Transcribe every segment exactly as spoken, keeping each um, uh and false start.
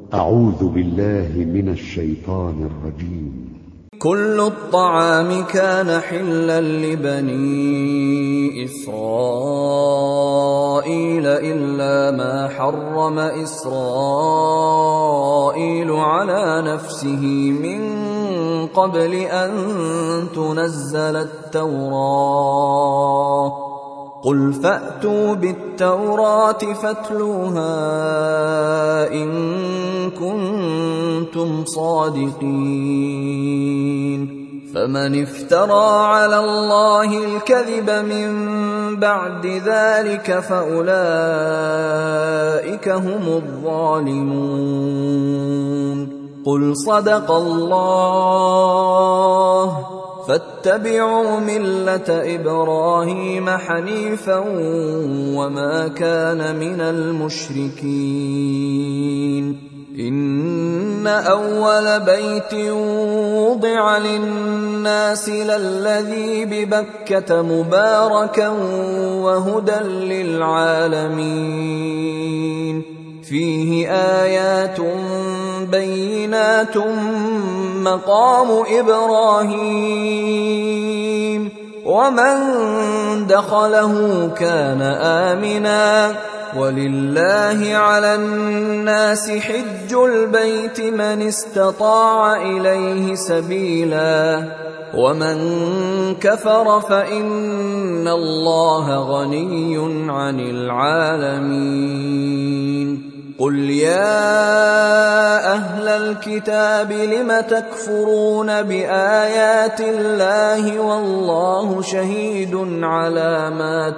أعوذ بالله من الشيطان الرجيم. كل الطعام كان حلا لبني إسرائيل إلا ما حرم إسرائيل على نفسه من قبل أن تنزل التوراة. قل فأتوا بالتوراة فاتلوها إن كنتم صادقين. فمن افترى على الله الكذب من بعد ذلك فأولئك هم الظالمون. قل صدق الله فاتبعوا ملة إبراهيم حنيفا وما كان من المشركين. إن أول بيت وضع للناس للذي ببكة مباركا وهدى للعالمين. فيه آيات بينات مقام إبراهيم ومن دخله كان آمنا. ولله على الناس حج البيت من استطاع إليه سبيلا ومن كفر فإن الله غني عن العالمين. قل يا أهل الكتاب لم تكفرون بآيات الله والله شهيد على ما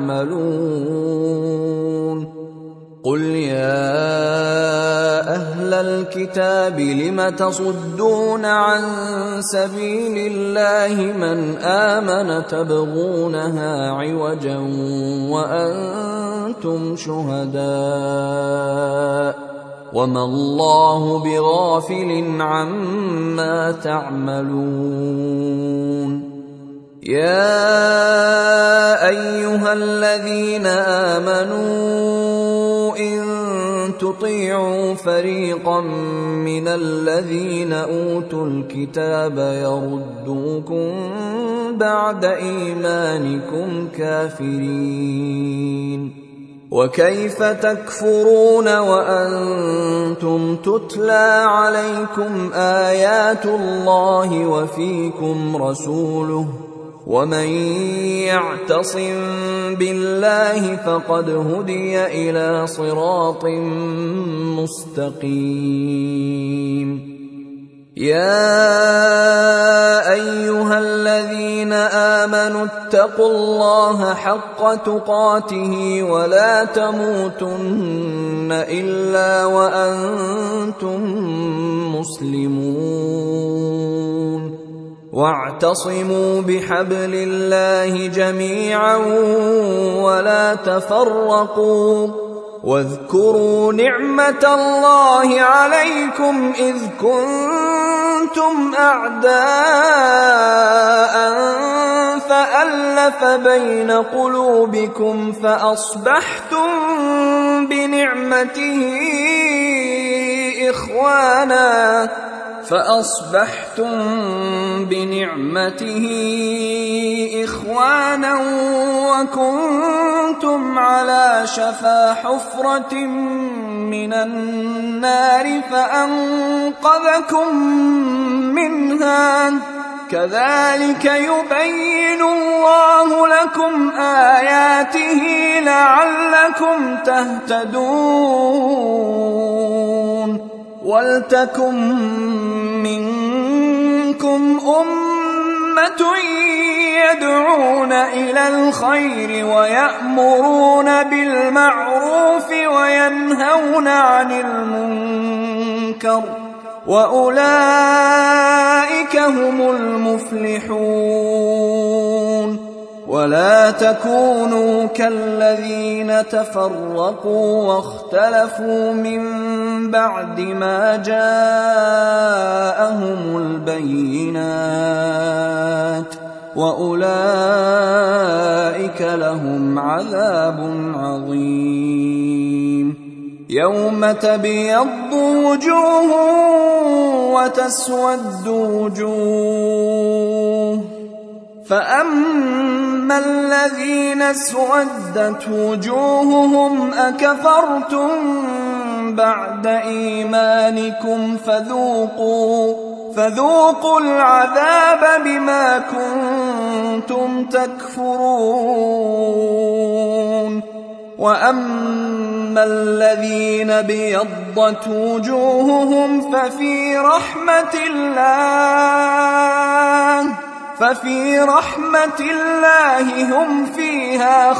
تعملون. قل يا أهل الكتاب لم تصدون عن سبيل الله من آمن تبغونها عوجا وأنتم شهداء وما الله بغافل عما تعملون. يا أيها الذين آمنوا إن تطيعوا فريقا من الذين أوتوا الكتاب يردوكم بعد إيمانكم كافرين. وكيف تكفرون وأنتم تتلى عليكم آيات الله وفيكم رسوله ومن يعتصم بالله فقد هدي إلى صراط مستقيم. يا أيها الذين آمنوا اتقوا الله حق تقاته ولا تموتن إلا وأنتم مسلمون. واعتصموا بحبل الله جميعا ولا تفرقوا. واذكروا نعمة الله عليكم إذ كنتم أعداء فألف بين قلوبكم فأصبحتم بنعمته إخوانا فأصبحتم بنعمته إخوانا وكنتم على شفا حفرة من النار فأنقذكم منها. كذلك يبين الله لكم آياته لعلكم تهتدون. ولتكن منكم أمة يدعون إلى الخير ويأمرون بالمعروف وينهون عن المنكر وأولئك هم المفلحون. ولا تكونوا كالذين تفرقوا واختلفوا من بعد ما جاءهم البينات وأولئك لهم عذاب عظيم. يوم تبيض وجوه وتسود وجوه فأما الذين اسودت وجوههم أكفرتم بعد إيمانكم فذوقوا فذوقوا العذاب بما كنتم تكفرون وأما الذين بيضت وجوههم ففي رحمة الله ففي رحمة الله هم فيها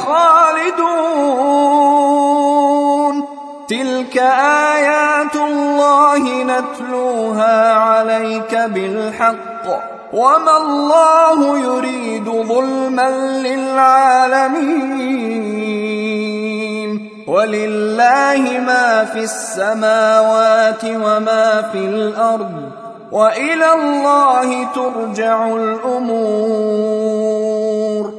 خالدون تلك آيات الله نتلوها عليك بالحق وما الله يريد ظلما للعالمين ولله ما في السماوات وما في الأرض وإلى الله ترجع الأمور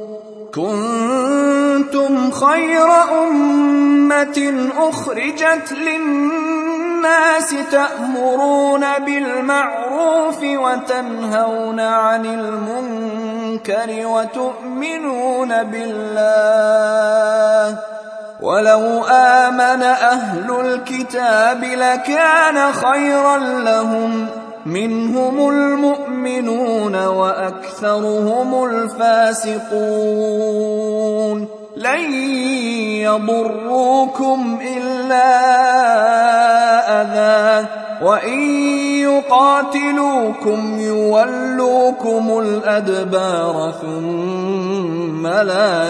كنتم خير أمة أخرجت للناس تأمرون بالمعروف وتنهون عن المنكر وتؤمنون بالله ولو آمن أهل الكتاب لكان خيرا لهم منهم المؤمنون وأكثرهم الفاسقون لن يضروكم إلا أذى وإن يقاتلوكم يولوكم الأدبار ثم لا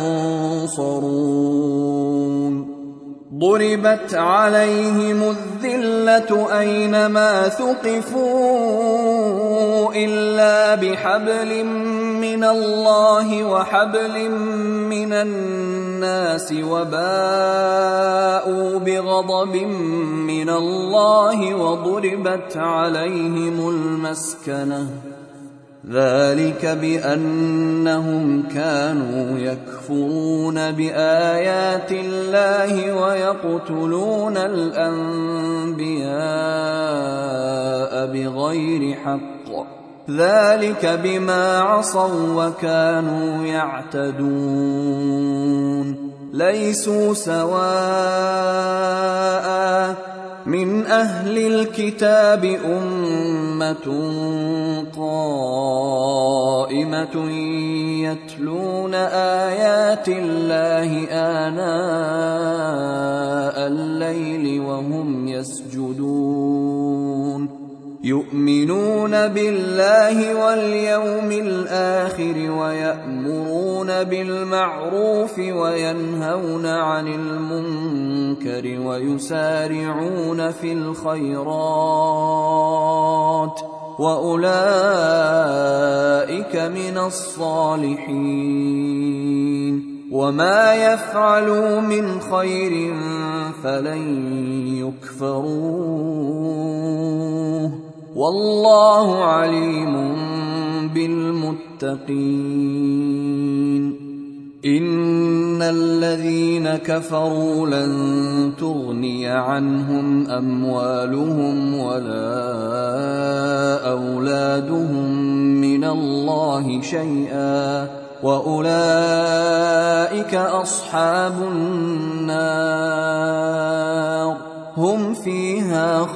ينصرون ضربت عليهم الذلة أينما ثقفوا إلا بحبل من الله وحبل من الناس وباءوا بغضب من الله وضربت عليهم المسكنة ذلك بأنهم كانوا يكفرون بآيات الله ويقتلون الأنبياء بغير حق ذلك بما عصوا وكانوا يعتدون ليسوا سواء من أهل الكتاب أمة قائمة يتلون آيات الله آناء الليل وهم يسجدون يؤمنون بالله واليوم الآخر ويأمرون بالمعروف وينهون عن المنكر ويسارعون في الخيرات وأولئك من الصالحين وما يفعلوا من خير فلن يكفروه والله عليم بالمتقين إن الذين كفروا لن تغني عنهم أموالهم ولا أولادهم من الله شيئا وأولئك أصحاب النار هم فيها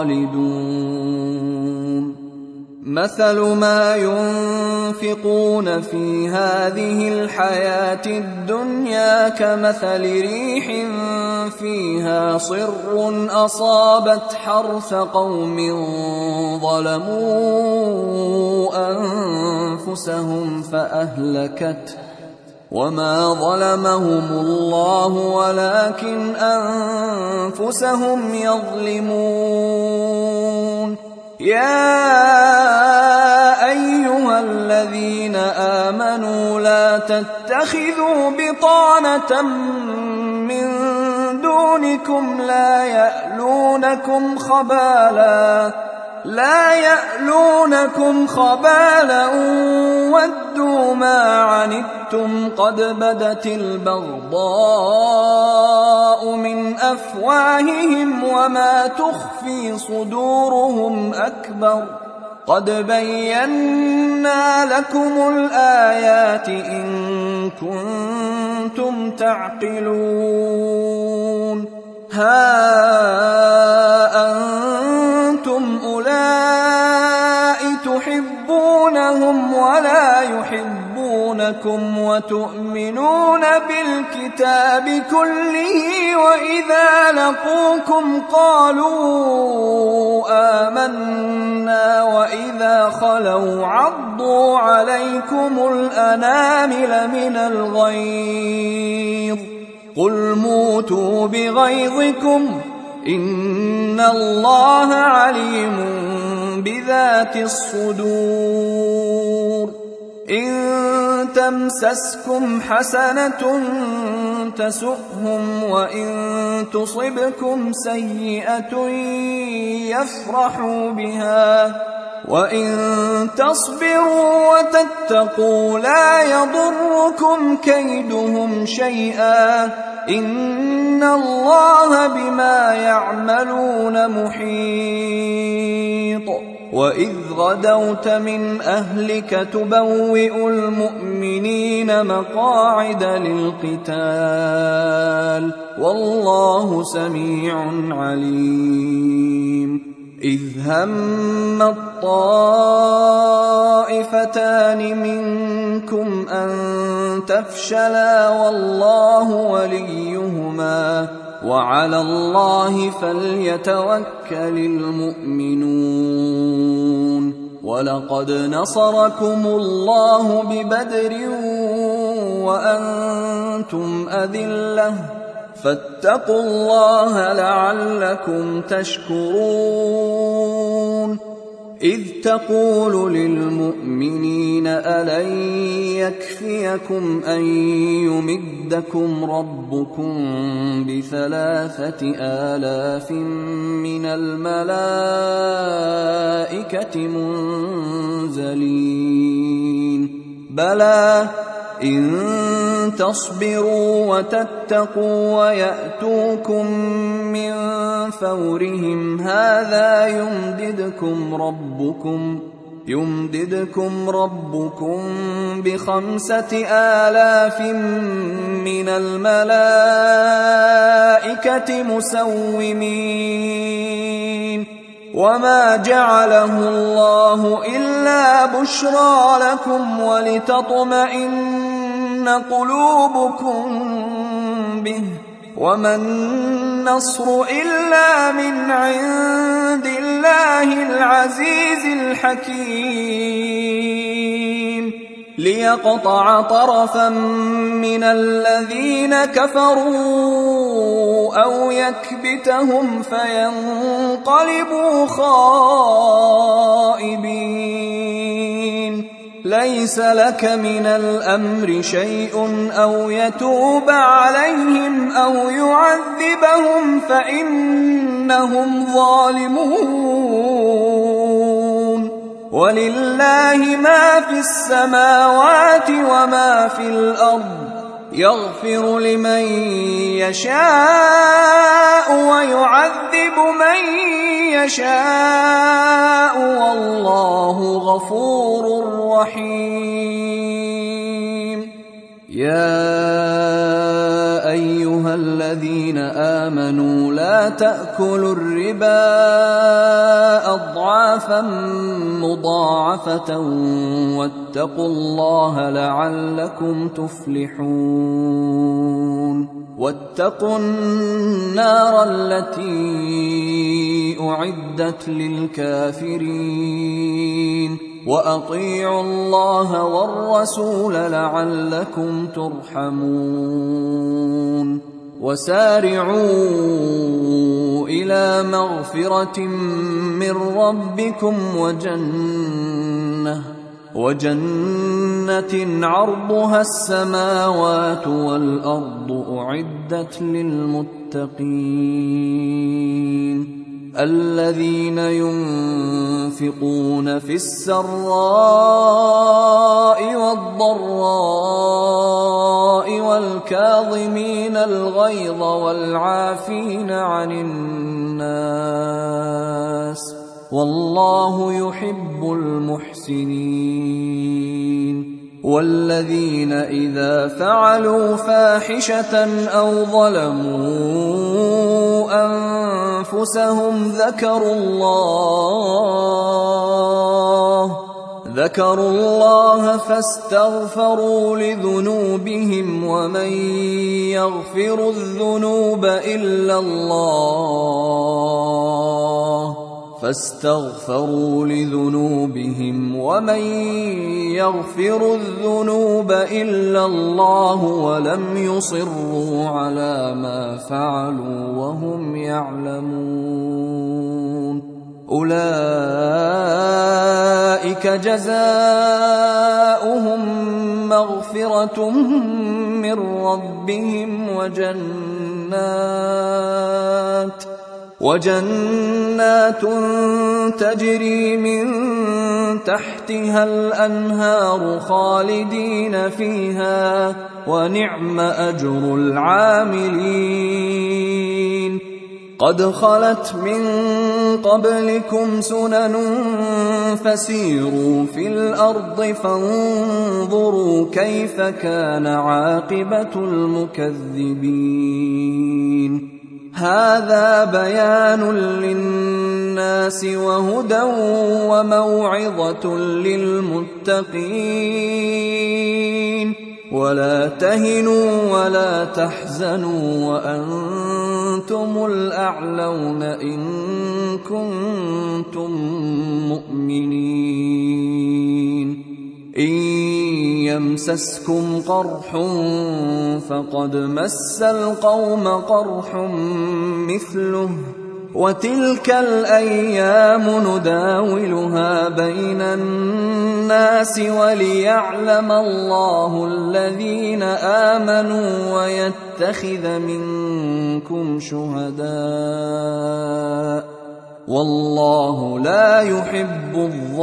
خالدون مثل ما ينفقون في هذه الحياة الدنيا كمثل ريح فيها صر أصابت حرث قوم ظلموا أنفسهم فأهلكته وما ظلمهم الله ولكن أنفسهم يظلمون يا أيها الذين آمنوا لا تتخذوا بطانة من دونكم لا يألونكم خبالا لا يألونكم خبالا ودوا ما عنتم قد بدت البغضاء البغضاء من أفواههم وما تخفي صدورهم أكبر قد بينا لكم الآيات إن كنتم تعقلون ها أنتم أولئك تحبونهم ولا يحبونكم وتؤمنون بالكتاب كله وإذا لقوكم قالوا آمنا وإذا خلوا عضوا عليكم الأنامل من الغيظ قل موتوا بغيظكم إن الله عليم بذات الصدور إن تمسسكم حسنة تسؤهم وإن تصبكم سيئة يفرحوا بها وإن تصبروا وتتقوا لا يضركم كيدهم شيئا إن الله بما يعملون محيط وإذ غدوت من أهلك تبوئ المؤمنين مقاعد للقتال والله سميع عليم إذ هم الطائفتان منكم أن تفشلا والله وليهما وعلى الله فليتوكل المؤمنون ولقد نصركم الله ببدر وأنتم أذلة فاتقوا الله لعلكم تشكرون إذ تقول للمؤمنين ألن يكفيكم أن يمدكم ربكم بثلاثة آلاف من الملائكة منزلين بلى إن تصبروا وتتقوا ويأتوكم من فورهم هذا يمددكم ربكم يمددكم ربكم بخمسة آلاف من الملائكة مسومين وما جعله الله إلا بشرى لكم ولتطمئن قلوبكم به وما النصر إلا من عند الله العزيز الحكيم ليقطع طرفا من الذين كفروا أو يكبتهم فينقلبوا خائبين ليس لك من الأمر شيء أو يتوب عليهم أو يعذبهم فإنهم ظالمون ولله ما في السماوات وما في الأرض يغفر لمن يشاء ويعذب من يشاء والله غفور رحيم يا أيها الذين آمنوا لا تأكلوا الربا أضعافا مضاعفة واتقوا الله لعلكم تفلحون واتقوا النار التي أعدت للكافرين وأطيعوا الله والرسول لعلكم ترحمون وسارعوا إلى مغفرة من ربكم وجنة وجنة عرضها السماوات والأرض أعدت للمتقين الذين ينفقون في السراء والضراء والكاظمين الغيظ والعافين عن الناس والله يحب المحسنين والذين إذا فعلوا فاحشة أو ظلموا أنفسهم ذكروا الله ذكروا الله فاستغفروا لذنوبهم ومن يغفر الذنوب إلا الله فاستغفروا لذنوبهم ومن يغفر الذنوب إلا الله ولم يصروا على ما فعلوا وهم يعلمون أولئك جزاؤهم مغفرة من ربهم وجنات وجنات تجري من تحتها الأنهار خالدين فيها ونعم أجر العاملين قد خلت من قبلكم سنن فسيروا في الأرض فانظروا كيف كان عاقبة المكذبين هذا بيان للناس وهدى وموعظة للمتقين ولا تهنوا ولا تحزنوا وأنتم الأعلون إن كنتم مؤمنين إن يمسسكم قرح فقد مس القوم قرح مثله وتلك الأيام نداولها بين الناس وليعلم الله الذين آمنوا ويتخذ منكم شهداء والله لا يحب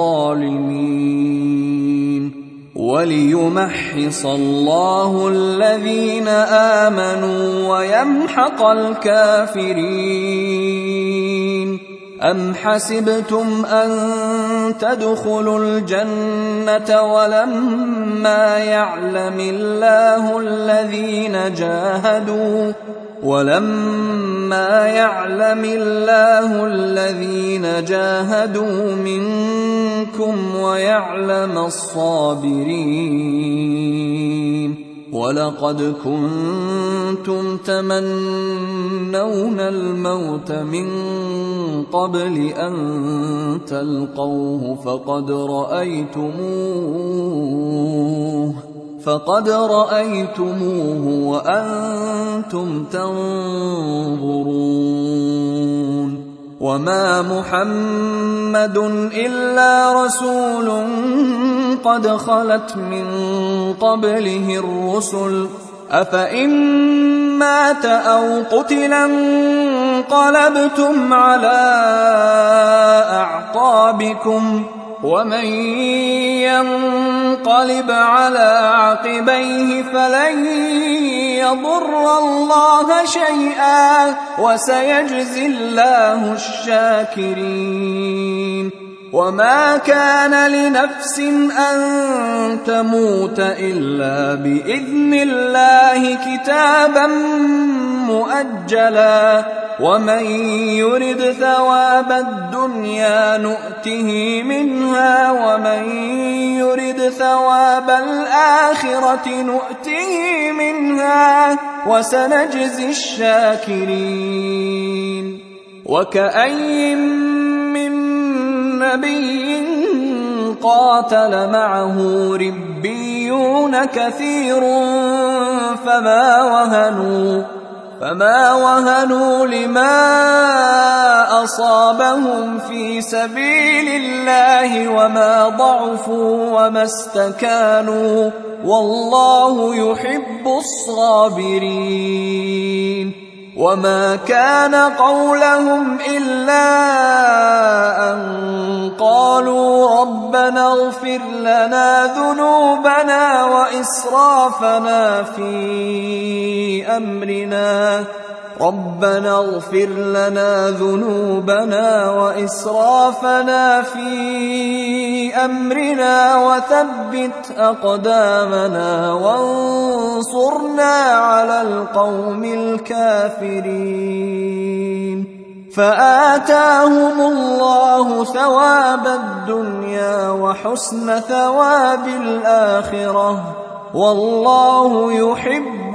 الظالمين وليمحص الله الذين آمنوا ويمحق الكافرين أم حسبتم أن تدخلوا الجنة ولما يعلم الله الذين جاهدوا ولما يعلم الله الذين جاهدوا منكم ويعلم الصابرين ولقد كنتم تمنون الموت من قبل أن تلقوه فقد رأيتموه فقد رأيتموه وأنتم تنظرون وما محمد إلا رسول قد خلت من قبله الرسل أفإن مات أو قتل انقلبتم على أعقابكم ومن ينقلب على عقبيه فلن يضر الله شيئا وسيجزي الله الشاكرين وما كان لنفس أن تموت إلا بإذن الله كتابا مؤجلا ومن يرد ثواب الدنيا نؤته منها ومن يرد ثواب الآخرة نؤته منها وسنجزي الشاكرين وكأي من نبي قاتل معه ربيون كثير فما وهنوا فما وهنوا لما أصابهم في سبيل الله وما ضعفوا وما استكانوا والله يحب الصابرين وما كان قولهم إلا أن قالوا ربنا اغفر لنا ذنوبنا وإسرافنا في أمرنا ربنا اغفر لنا ذنوبنا وإسرافنا في أمرنا وثبت أقدامنا وانصرنا على القوم الكافرين فآتاهم الله ثواب الدنيا وحسن ثواب الآخرة والله يحب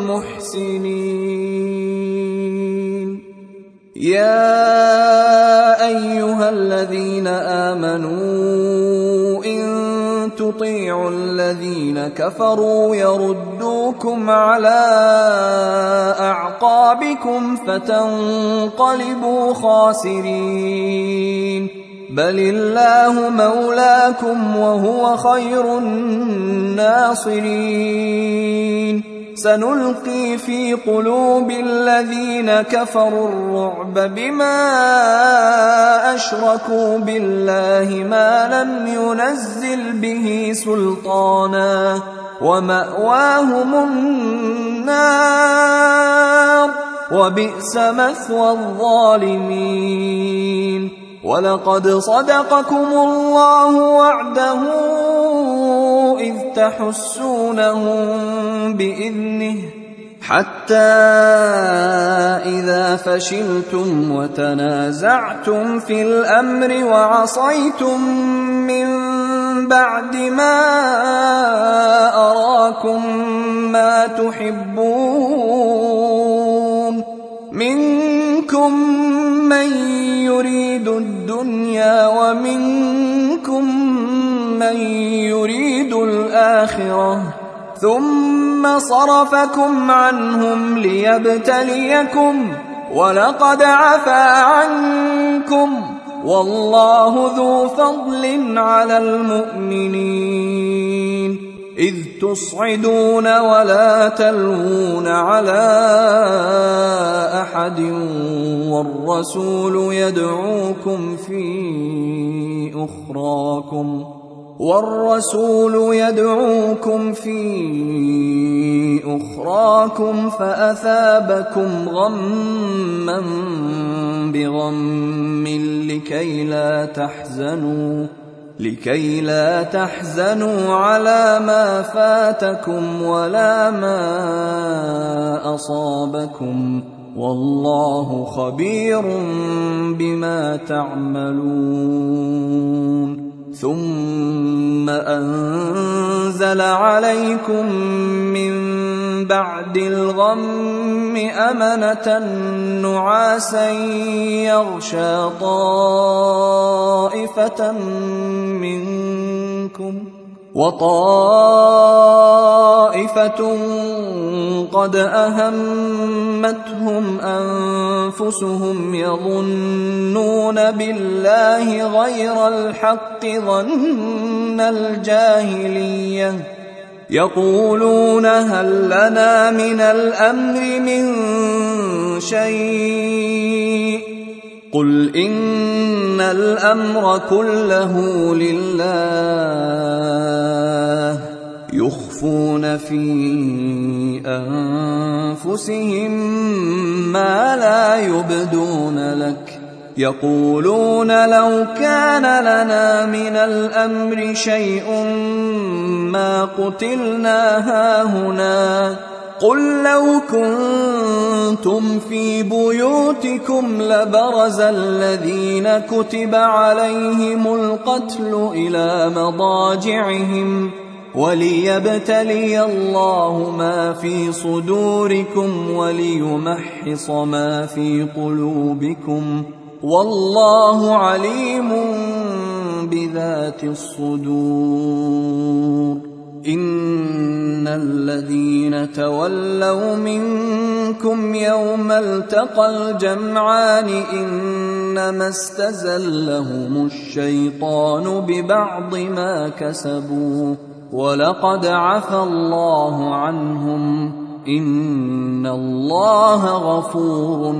المحسنين. يا أيها الذين آمنوا إن تطيعوا الذين كفروا يردوكم على أعقابكم فتنقلبوا خاسرين بل الله مولاكم وهو خير الناصرين. سنلقي في قلوب الذين كفروا الرعب بما أشركوا بالله ما لم ينزل به سلطانا ومأواهم النار وبئس مثوى الظالمين. ولقد صدقكم الله وعده إذ تحسونهم بإذنه حتى إذا فشلتم وتنازعتم في الأمر وعصيتم من بعد ما أراكم ما تحبون منكم من يريد الدنيا ومنكم من يريد الآخرة ثم صرفكم عنهم ليبتليكم ولقد عفا عنكم والله ذو فضل على المؤمنين. إذ تصعدون ولا تلوون على أحد والرسول يدعوكم في أخراكم والرسول يدعوكم في أخراكم فأثابكم غما بغم لكي لا تحزنوا لكي لا تحزنوا على ما فاتكم ولا ما أصابكم والله خبير بما تعملون. ثم أنزل عليكم من بعد الغم أمنة نعاسا يغشى طائفة منكم وطائفة قد أهمتهم أنفسهم يظنون بالله غير الحق ظن الجاهلية يقولون هل لنا من الأمر من شيء قل إن الأمر كله لله يخفون في أنفسهم ما لا يبدون لك يقولون لو كان لنا من الأمر شيء ما قتلنا هاهنا قل لو كنتم في بيوتكم لبرز الذين كتب عليهم القتل إلى مضاجعهم وليبتلي الله ما في صدوركم وليمحص ما في قلوبكم والله عليم بذات الصدور. إن الذين تولوا منكم يوم التقى الجمعان إنما استزلهم الشيطان ببعض ما كسبوا ولقد عفى الله عنهم إن الله غفور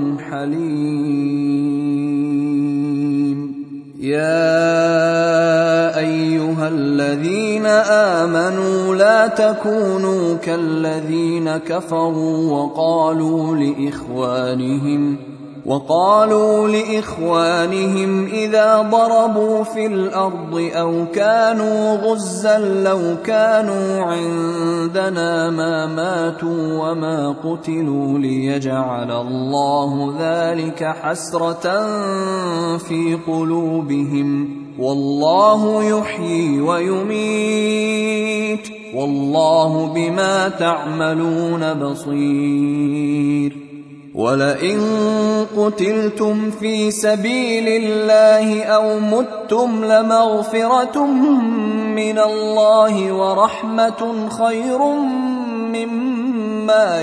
حليم. يا أيها الذين آمنوا لا تكونوا كالذين كفروا وقالوا لإخوانهم وقالوا لإخوانهم إذا ضربوا في الأرض أو كانوا غزا لو كانوا عندنا ما ماتوا وما قتلوا ليجعل الله ذلك حسرة في قلوبهم والله يحيي ويميت والله بما تعملون بصير. ولئن قتلتم في سبيل الله أو متم لمغفرة من الله ورحمة خير مما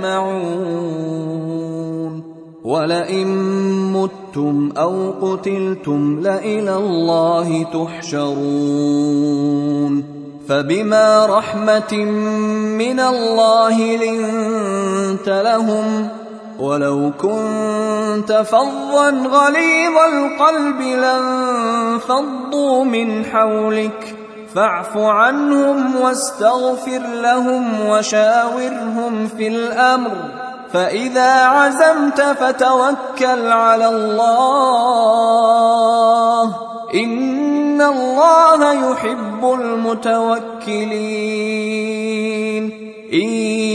يجمعون. ولئن متم أو قتلتم لإلى الله تحشرون. فبما رحمة من الله لنت لهم ولو كنت فظا غليظ القلب لانفضوا من حولك فاعف عنهم واستغفر لهم وشاورهم في الأمر فإذا عزمت فتوكل على الله إن الله يحب المتوكلين. إن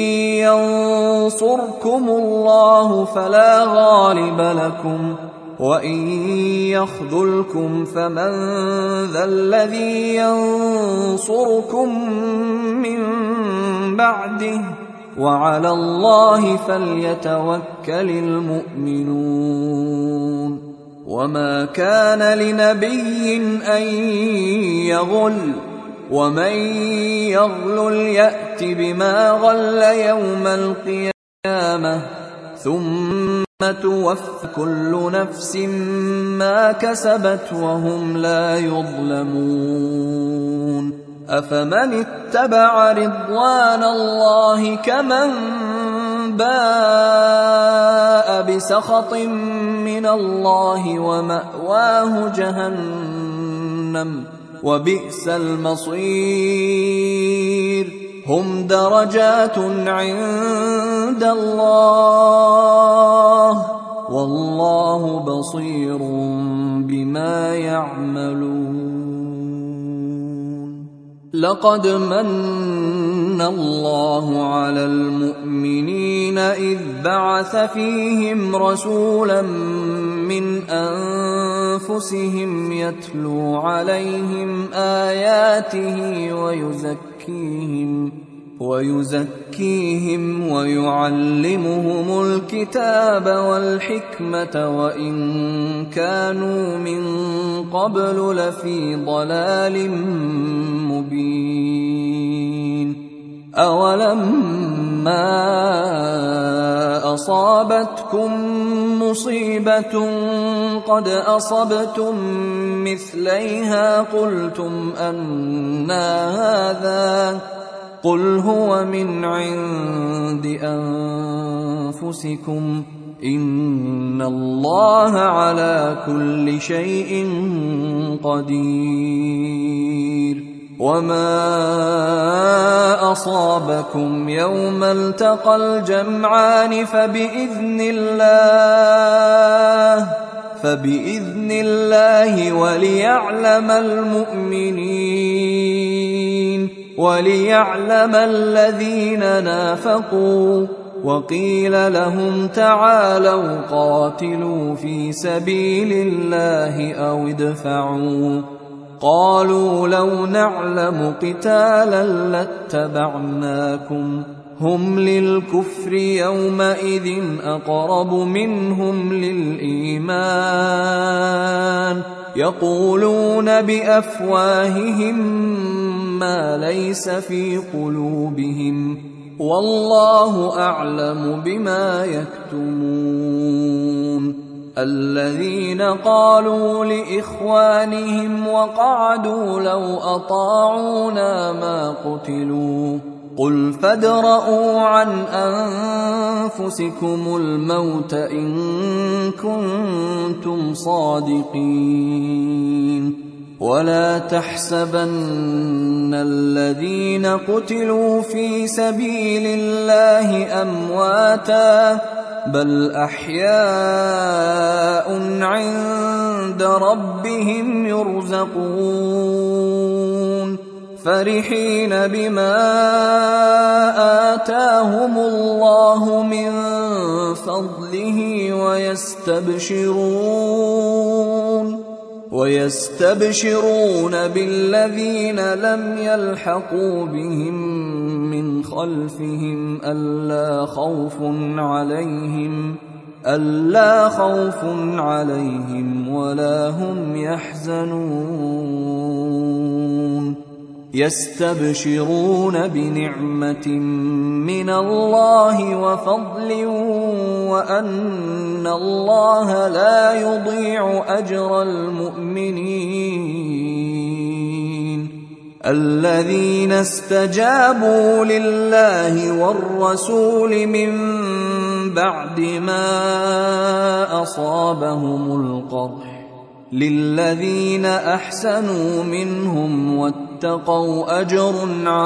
ينصركم الله فلا غالب لكم وإن يخذلكم فمن ذا الذي ينصركم من بعده وعلى الله فليتوكل المؤمنون. وما كان لنبي أن يغل ومن يغلل يأت بما غل يوم القيامة ثم توفى كل نفس ما كسبت وهم لا يظلمون. أفمن اتبع رضوان الله كمن باء بسخط من الله ومأواه جهنم وبئس المصير. هم درجات عند الله والله بصير بما يعملون. لقد من الله على المؤمنين إذ بعث فيهم رسولا من أنفسهم يتلو عليهم آياته ويزكيهم ويزكيهم ويعلمهم الكتاب والحكمة وإن كانوا من قبل لفي ضلال مبين. أولما أصابتكم مصيبة قد أصبتم مثليها قلتم أنى هذا قل هو من عند أنفسكم إن الله على كل شيء قدير. وما أصابكم يوم التقى الجمعان فبإذن الله فبإذن الله وليعلم المؤمنين وليعلم الذين نافقوا. وقيل لهم تعالوا قاتلوا في سبيل الله أو ادفعوا قالوا لو نعلم قتالا لاتبعناكم هم للكفر يومئذ أقرب منهم للإيمان يقولون بأفواههم ما ليس في قلوبهم والله أعلم بما يكتمون. الذين قالوا لإخوانهم وقعدوا لو أطاعونا ما قتلوا قل فادرءوا عن أنفسكم الموت إن كنتم صادقين ولا تحسبن الذين قتلوا في سبيل الله أمواتا بل أحياء عند ربهم يرزقون فرحين بما آتاهم الله من فضله ويستبشرون ويستبشرون بالذين لم يلحقوا بهم من خلفهم ألا خوف عليهم ألا خوف عليهم ولا هم يحزنون يستبشرون بنعمة من الله وفضل وأن الله لا يضيع أجر المؤمنين الذين استجابوا لله والرسول من بعد ما أصابهم القرح للذين أحسنوا منهم واتقوا أجر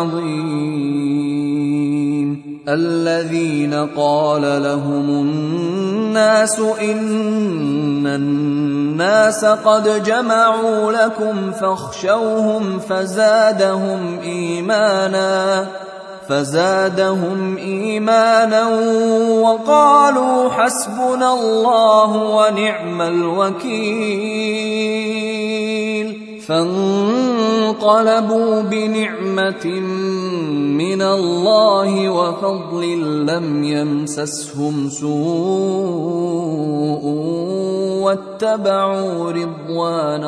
عظيم الذين قال لهم الناس إن الناس قد جمعوا لكم فاخشوهم فزادهم إيمانا فزادهم إيمانا وقالوا حسبنا الله ونعم الوكيل فانقلبوا بنعمة من الله وفضل لم يمسسهم سوء واتبعوا رضوان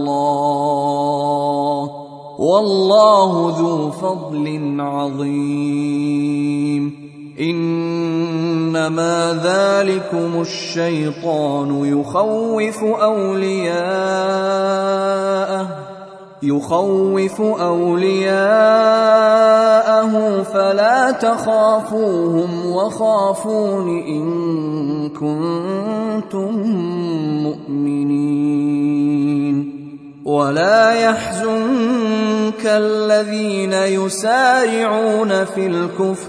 الله والله ذو فضل عظيم إنما ذلكم الشيطان يخوف أولياءه يخوف أولياءه فلا تخافوهم وخافون إن كنتم مؤمنين ولا يحزنك الذين يسارعون في الكفر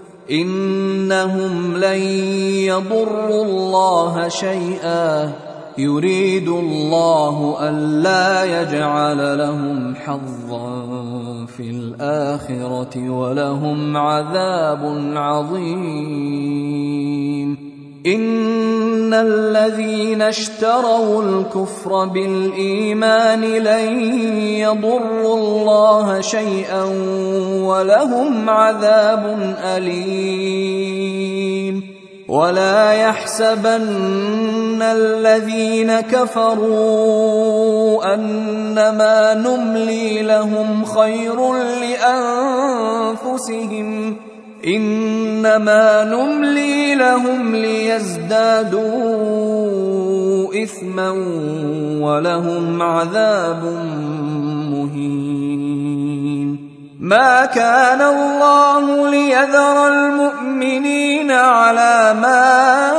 إنهم لن يضروا الله شيئا يريد الله ألا يجعل لهم حظا في الآخرة ولهم عذاب عظيم إن الذين اشتروا الكفر بالإيمان لن يضروا الله شيئا ولهم عذاب أليم ولا يحسبن الذين كفروا أنما نملي لهم خير لأنفسهم إنما نملي لهم ليزدادوا إثما ولهم عذاب مهين ما كان الله ليذر المؤمنين على ما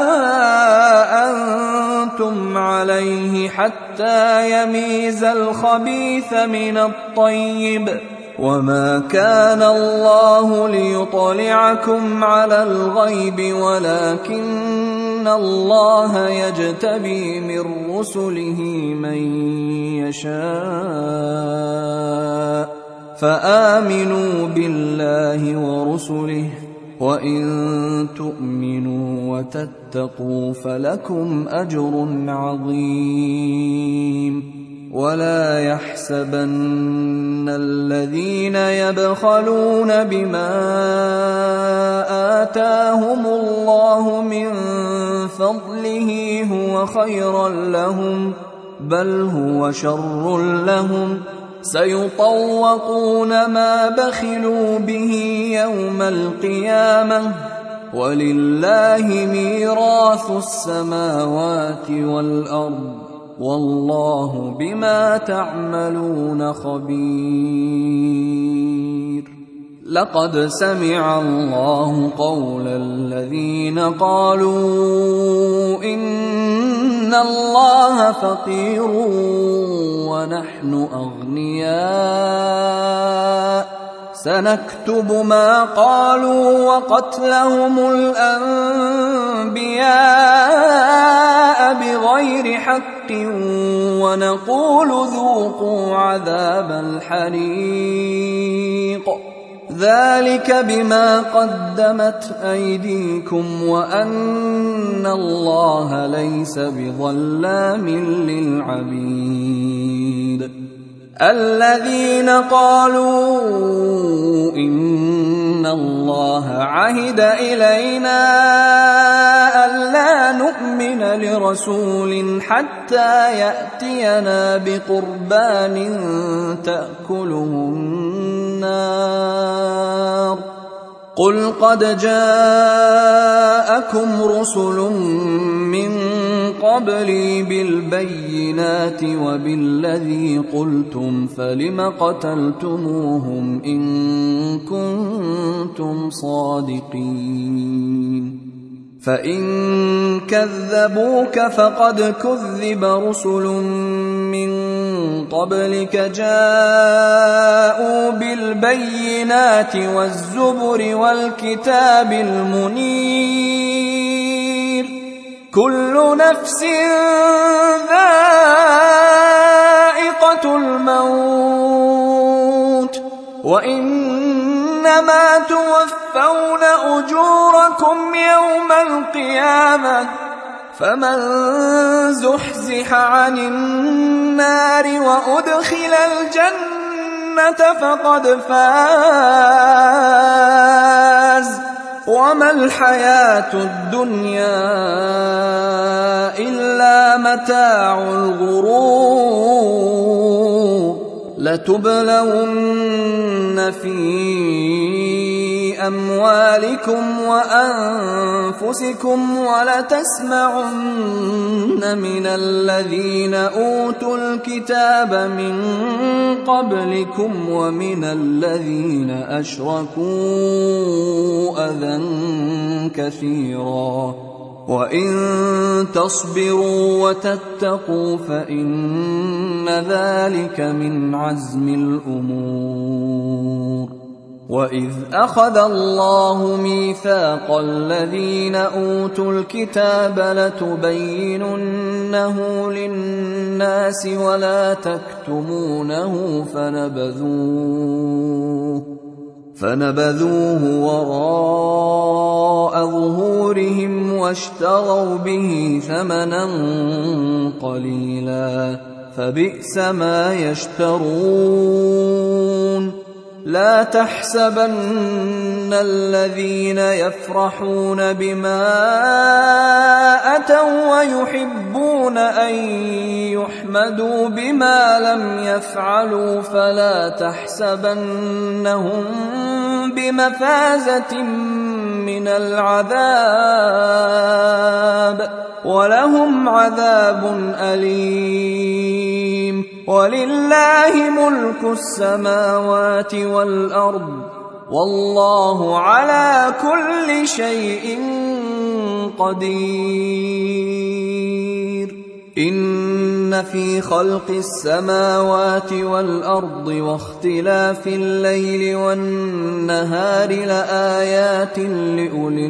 أنتم عليه حتى يميز الخبيث من الطيب وما كان الله ليطلعكم على الغيب ولكن الله يجتبي من رسله من يشاء فآمنوا بالله ورسله وإن تؤمنوا وتتقوا فلكم أجر عظيم ولا يحسبن الذين يبخلون بما آتاهم الله من فضله هو خيرا لهم بل هو شر لهم سيطوقون ما بخلوا به يوم القيامة ولله ميراث السماوات والأرض والله بما تعملون خبير لقد سمع الله قول الذين قالوا إن الله فقير ونحن أغنياء سنكتب ما قالوا وقتلهم الأنبياء بغير حق ونقول ذوقوا عذاب الحريق ذلك بما قدمت أيديكم وأن الله ليس بظلام للعبيد الذين قالوا إن الله عهد إلينا ألا نؤمن لرسول حتى يأتينا بقربان تأكله النار قل قد جاءكم رسل من قبلي بالبينات وبالذي قلتم فلم قتلتموهم إن كنتم صادقين فإن كذبوك فقد كذب رسل من قبلك جاءوا بالبينات والزبر والكتاب المنير كل نفس ذائقة الموت وإنما توفون أجوركم يوم القيامة فمن زحزح عن النار وأدخل الجنة فقد فاز وما الحياة الدنيا إلا متاع الغرور لتبلون في أموالكم وأنفسكم ولتسمعن من الذين أوتوا الكتاب من قبلكم ومن الذين أشركوا أذى كثيرا وإن تصبروا وتتقوا فإن ذلك من عزم الأمور وإذ أخذ الله ميثاق الذين أوتوا الكتاب لتبيننه للناس ولا تكتمونه فنبذوه فنبذوه وراء ظهورهم واشتروا به ثمنا قليلا فبئس ما يشترون لا تحسبن الذين يفرحون بما أتوا ويحبون أن يحمدوا بما لم يفعلوا فلا تحسبنهم بمفازة من العذاب ولهم عذاب أليم ولله ملك السماوات والأرض والله على كل شيء قدير إن في خلق السماوات والأرض واختلاف الليل والنهار لآيات لأولي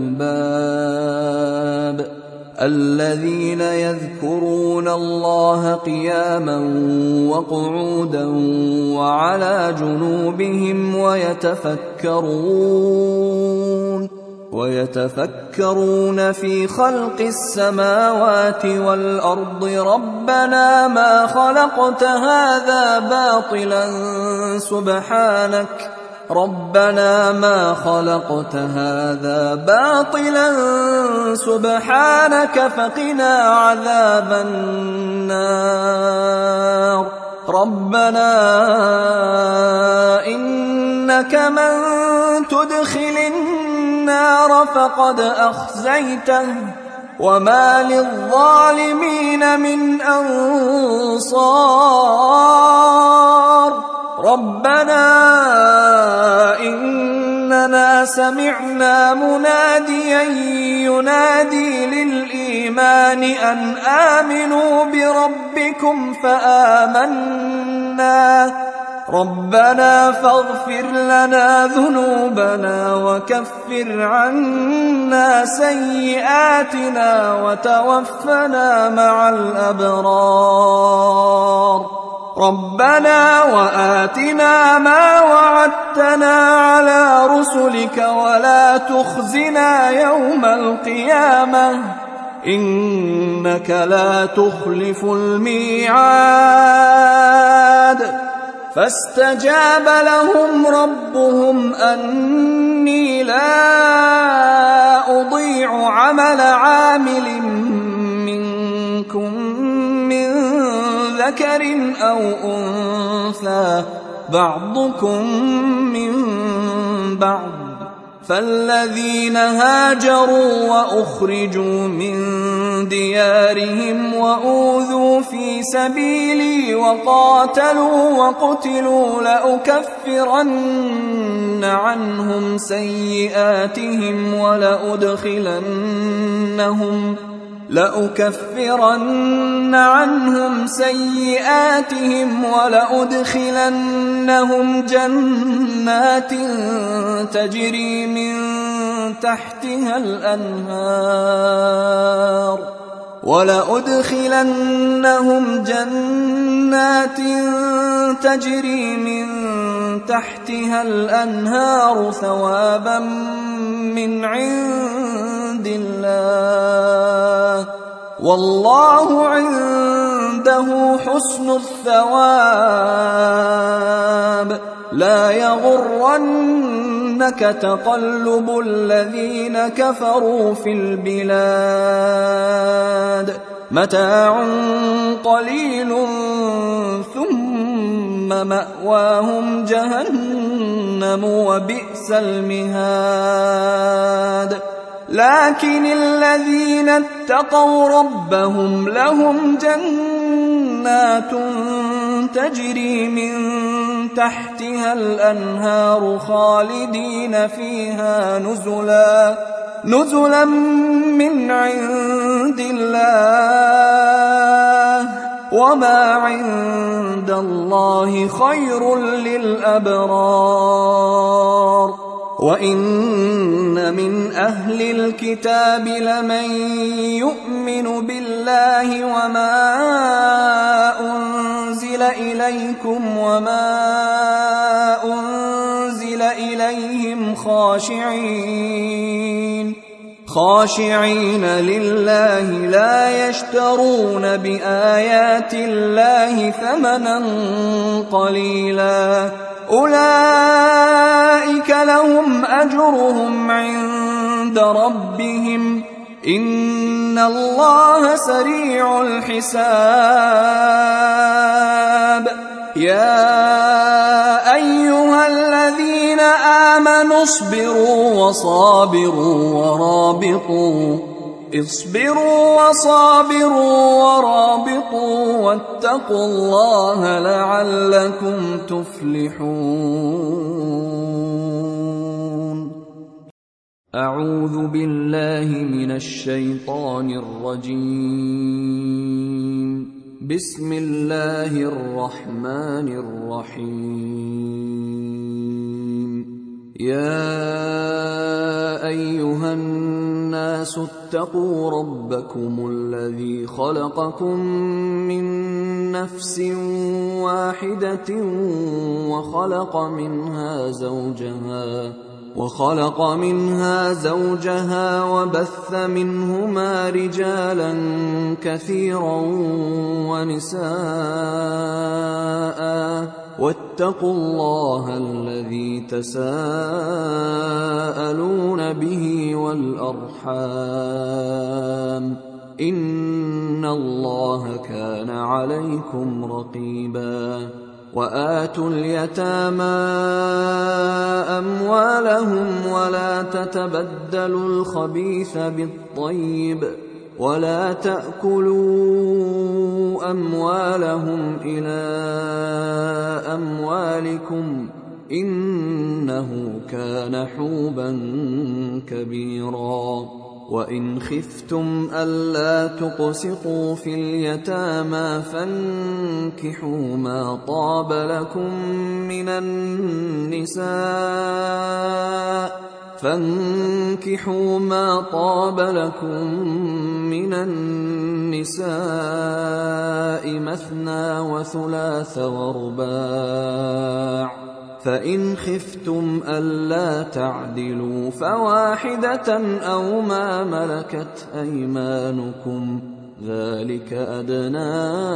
الألباب الذين يذكرون الله قياما وقعودا وعلى جنوبهم ويتفكرون ويتفكرون في خلق السماوات والأرض ربنا ما خلقت هذا باطلا سبحانك ربنا ما خلقت هذا باطلا سبحانك فقنا عذاب النار ربنا إنك من تدخل النار فقد أخزيته وما للظالمين من أنصار ربنا إن سمعنا مناديا ينادي للإيمان أن آمنوا بربكم فآمنا ربنا فاغفر لنا ذنوبنا وكفر عنا سيئاتنا وتوفنا مع الأبرار ربنا وآتنا ما وعدتنا على رسلك ولا تخزنا يوم القيامة إنك لا تخلف الميعاد فاستجاب لهم ربهم أني لا أضيع عمل عامل منكم من ذكر أو أنثى بعضكم من بعض فالذين هاجروا وأخرجوا من ديارهم وأوذوا في سبيلي وقاتلوا وقتلوا لأكفرن عنهم سيئاتهم ولأدخلنهم لأكفرن عنهم سيئاتهم ولأدخلنهم جنات تجري من تحتها الأنهار ولأدخلنهم جنات تجري من تحتها الأنهار ثوابا من عند الله والله عنده حسن الثواب لا يغرنك تقلب الذين كفروا في البلاد متاع قليل ثم مأواهم جهنم وبئس المهاد لكن الذين اتقوا ربهم لهم جنات تجري من تحتها الأنهار خالدين فيها نزلا نزلا من عند الله وما عند الله خير للأبرار وإن من أهل الكتاب لمن يؤمن بالله وما أنزل إليكم وما أنزل إليهم خاشعين خاشعين لله لا يشترون بآيات الله ثمنا قليلا أولئك لهم أجرهم عند ربهم إن الله سريع الحساب يا أيها الذين آمنوا اصبروا وصابروا ورابطوا اصبروا وصابروا ورابطوا واتقوا الله لعلكم تفلحون أعوذ بالله من الشيطان الرجيم بسم الله الرحمن الرحيم يا أيها الناس اتقوا ربكم الذي خلقكم من نفس واحدة وخلق منها زوجها وخلق منها زوجها وبث منهما رجالا كثيرا ونساء واتقوا الله الذي تساءلون به والأرحام إن الله كان عليكم رقيبا وآتوا اليتامى أموالهم ولا تتبدلوا الخبيث بالطيب ولا تأكلوا أموالهم إلى أموالكم إنه كان حوبا كبيرا وإن خفتم ألا تقسطوا في اليتامى فانكحوا ما طاب لكم من النساء فانكحوا ما طاب لكم من النساء مثنى وثلاث ورباع فإن خفتم ألا تعدلوا فواحدة أو ما ملكت أيمانكم ذلك أدنى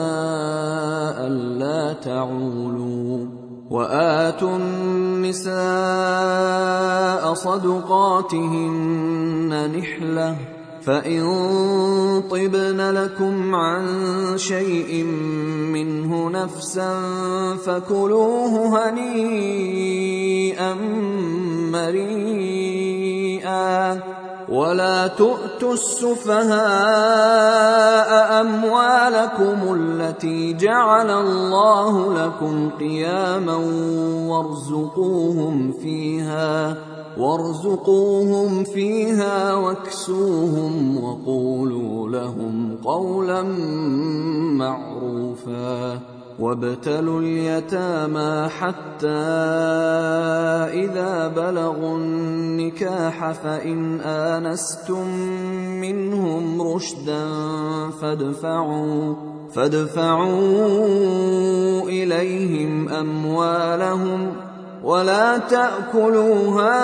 ألا تعولوا وآتوا النساء صدقاتهن نحلة فإن طبن لكم عن شيء منه نفسا فكلوه هنيئا مريئا ولا تؤتوا السفهاء أموالكم التي جعل الله لكم قياما وارزقوهم فيها وارزقوهم فيها واكسوهم وقولوا لهم قولا معروفا وابتلوا اليتامى حتى إذا بلغوا النكاح فإن آنستم منهم رشدا فادفعوا فادفعوا إليهم أموالهم ولا تأكلوها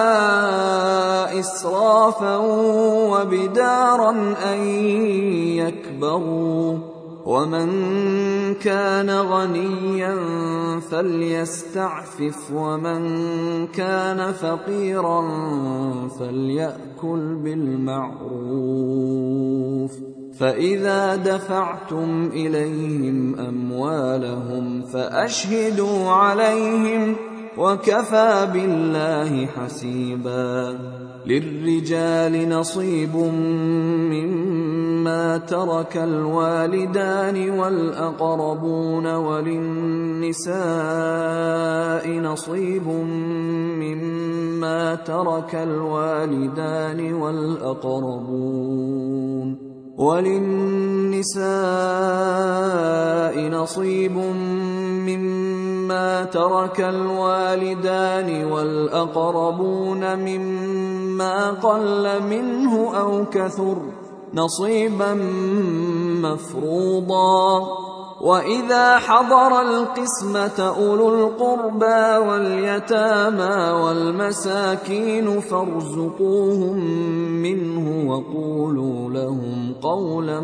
إسرافا وبدارا أن يكبروا ومن كان غنيا فليستعفف ومن كان فقيرا فليأكل بالمعروف فإذا دفعتم إليهم أموالهم فأشهدوا عليهم وكفى بالله حسيبا للرجال نصيب مما ترك الوالدان والأقربون وللنساء نصيب مما ترك الوالدان والأقربون وللنساء نصيب مما ترك الوالدان والأقربون مما قل منه أو كثر نصيبا مفروضا وإذا حضر القسمة أولو القربى واليتامى والمساكين فارزقوهم منه وقولوا لهم قولا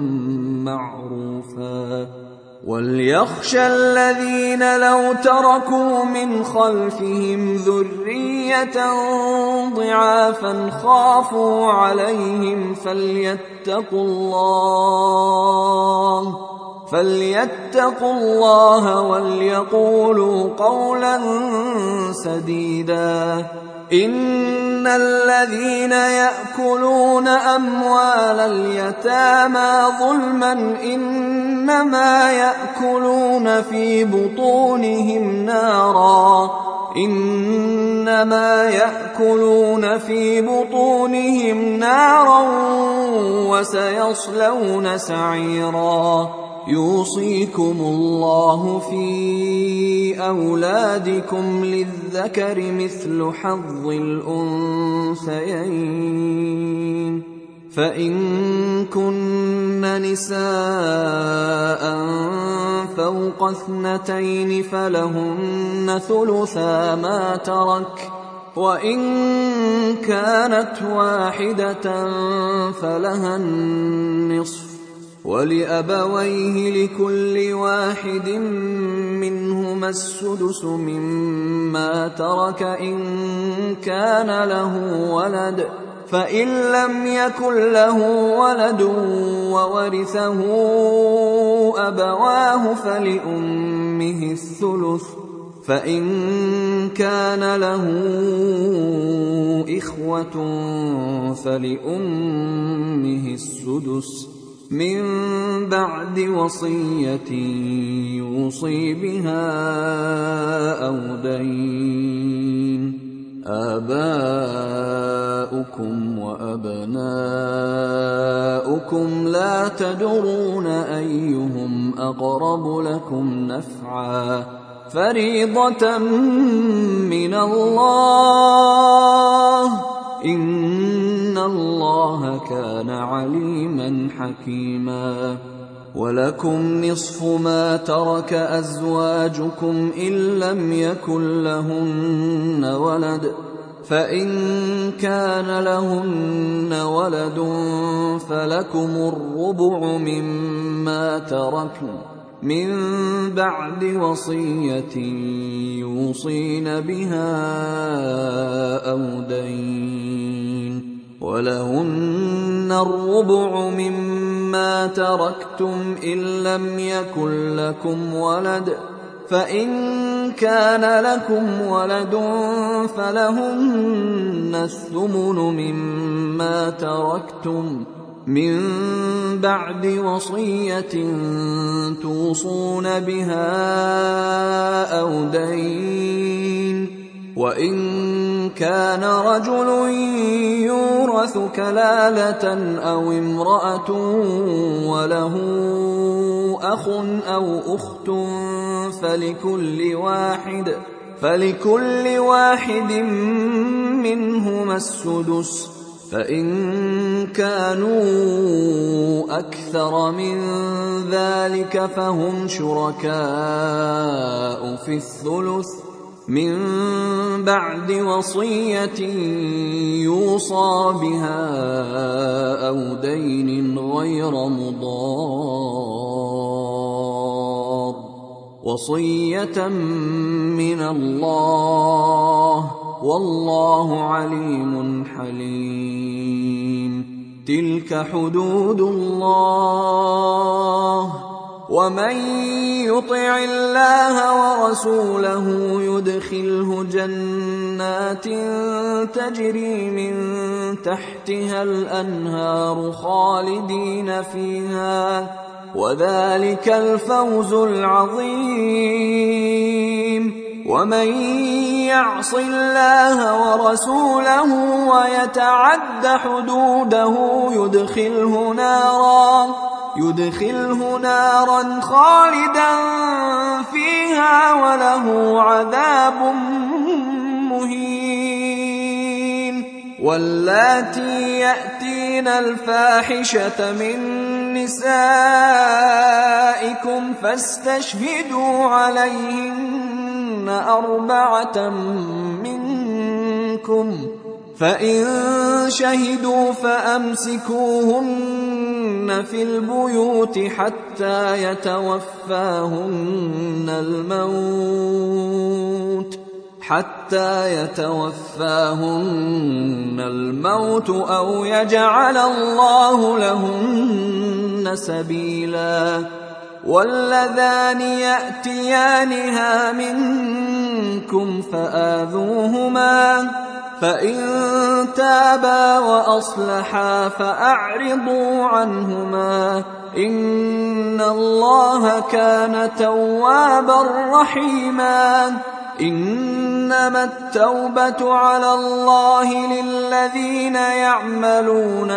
معروفا وليخشى الذين لو تركوا من خلفهم ذرية ضعافا خافوا عليهم فليتقوا الله فليتقوا الله وليقولوا قولا سديدا إن الذين يأكلون أموال اليتامى ظلما إنما يأكلون في بطونهم نارا إنما يأكلون في بطونهم نارا وسيصلون سعيرا يوصيكم الله في أولادكم للذكر مثل حظ الأنثيين فإن كن نساء فوق اثنتين فلهن ثلثا ما ترك وإن كانت واحدة فلها النصف ولأبويه لكل واحد منهما السدس مما ترك إن كان له ولد فإن لم يكن له ولد وورثه أبواه فلأمه الثلث فإن كان له إخوة فلأمه السدس من بعد وصية يوصي بها أو دين. آباؤكم وأبناؤكم لا تدرون أيهم أقرب لكم نفعا فريضة من الله إن الله كان عليما حكيما. ولكم نصف ما ترك أزواجكم إن لم يكن لهن ولد فإن كان لهن ولد فلكم الربع مما تركن من بعد وصية يوصين بها أو دين. ولهن الربع مما تركتم إن لم يكن لكم ولد فإن كان لكم ولد فلهن الثمن مما تركتم من بعد وصية توصون بها أو دين. وإن كان رجل يورث كلالة أو امرأة وله أخ أو أخت فلكل واحد فلكل واحد منهما السدس فإن كانوا أكثر من ذلك فهم شركاء في الثلث من بعد وصية يوصى بها أو دين غير مضار وصية من الله والله عليم حليم. تلك حدود الله ومن يطع الله ورسوله يدخله جنات تجري من تحتها الأنهار خالدين فيها وذلك الفوز العظيم. ومن يعص الله ورسوله ويتعد حدوده يدخله نارا يدخله نارا خالدا فيها وله عذاب مهين. واللاتي يأتين الفاحشة من نسائكم فاستشهدوا عليهن أربعة منكم فإن شهدوا فأمسكوهن في البيوت حتى يتوفاهن الموت حتى يتوفاهن الموت أو يجعل الله لهن سبيلا. واللذان يأتيانها منكم فآذوهما فإن تابا وأصلحا فأعرضوا عنهما إن الله كان توابا رحيما. إنما التوبة على الله للذين يعملون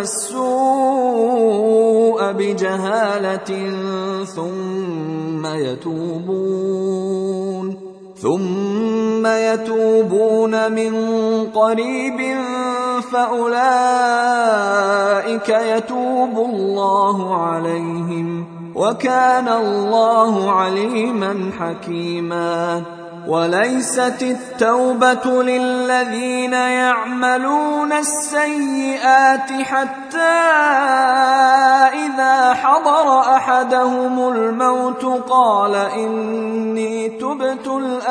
السوء بجهالة ثم يتوبون ثم يتوبون من قريب فأولئك يتوب الله عليهم وكان الله عليما حكيما. وليست التوبة للذين يعملون السيئات حتى إذا حضر أحدهم الموت قال إني تبت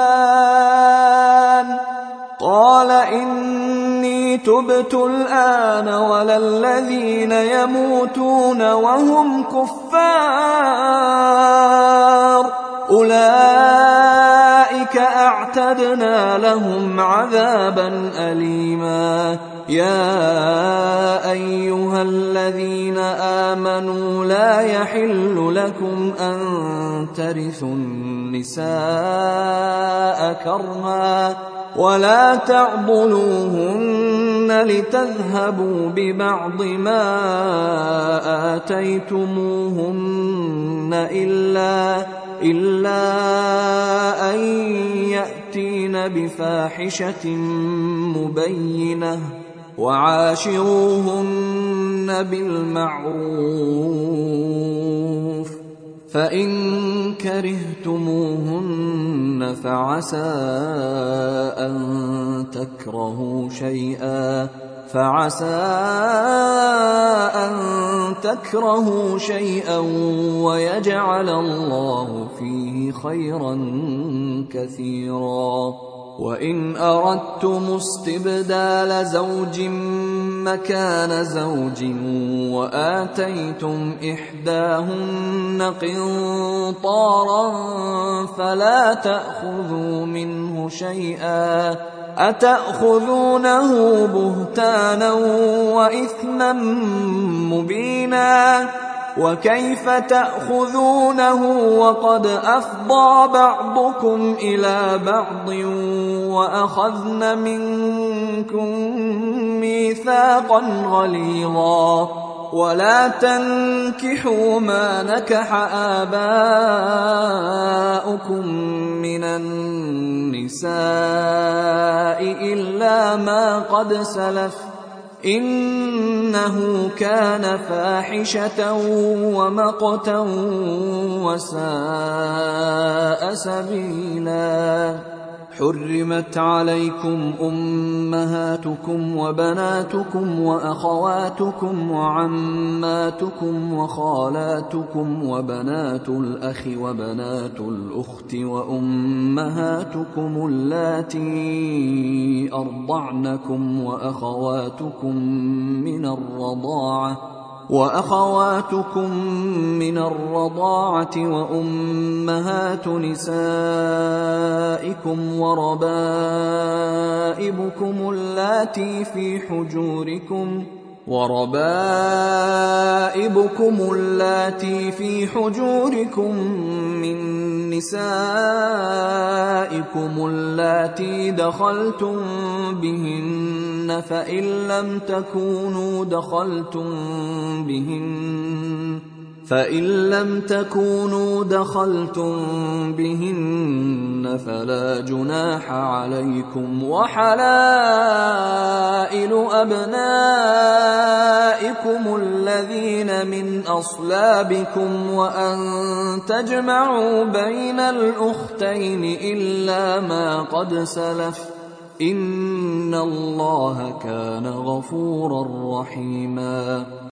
الآن قال إني تبت الآن ولا الذين يموتون وهم كفار أولئك أعتدنا لهم عذابا أليما. يا أيها الذين آمنوا لا يحل لكم أن ترثوا النساء كرها ولا تعضلوهن لتذهبوا ببعض ما آتيتموهن إلا, إلا أن يأتين بفاحشة مبينة وعاشروهن بالمعروف فإن كرهتموهن فعسى أن تكرهوا شيئا فعسى أن تكرهوا شيئا ويجعل الله فيه خيرا كثيرا. وإن أردتم استبدال زوج مكان زوج وآتيتم إحداهن قنطارا فلا تأخذوا منه شيئا أتأخذونه بهتانا وإثما مبينا وكيف تأخذونه وقد أفضى بعضكم إلى بعض وأخذن منكم ميثاقا غليظا ولا تنكحوا ما نكح آباؤكم من النساء إلا ما قد سلف إنه كان فاحشة ومقتا وساء سبيلا. حرمت عليكم أمهاتكم وبناتكم وأخواتكم وعماتكم وخالاتكم وبنات الأخ وبنات الأخت وأمهاتكم اللاتي أرضعنكم وأخواتكم من الرضاعة وأخواتكم من الرضاعة وأمهات نسائكم وربائبكم اللاتي في حجوركم وربائبكم اللاتي في حجوركم من نسائكم اللاتي دخلتم بهن فإن لم تكونوا دخلتم بهن فإن لم تكونوا دخلتم بهن فلا جناح عليكم وحلائل أبنائكم الذين من أصلابكم وأن تجمعوا بين الأختين إلا ما قد سلف إن الله كان غفورا رحيما.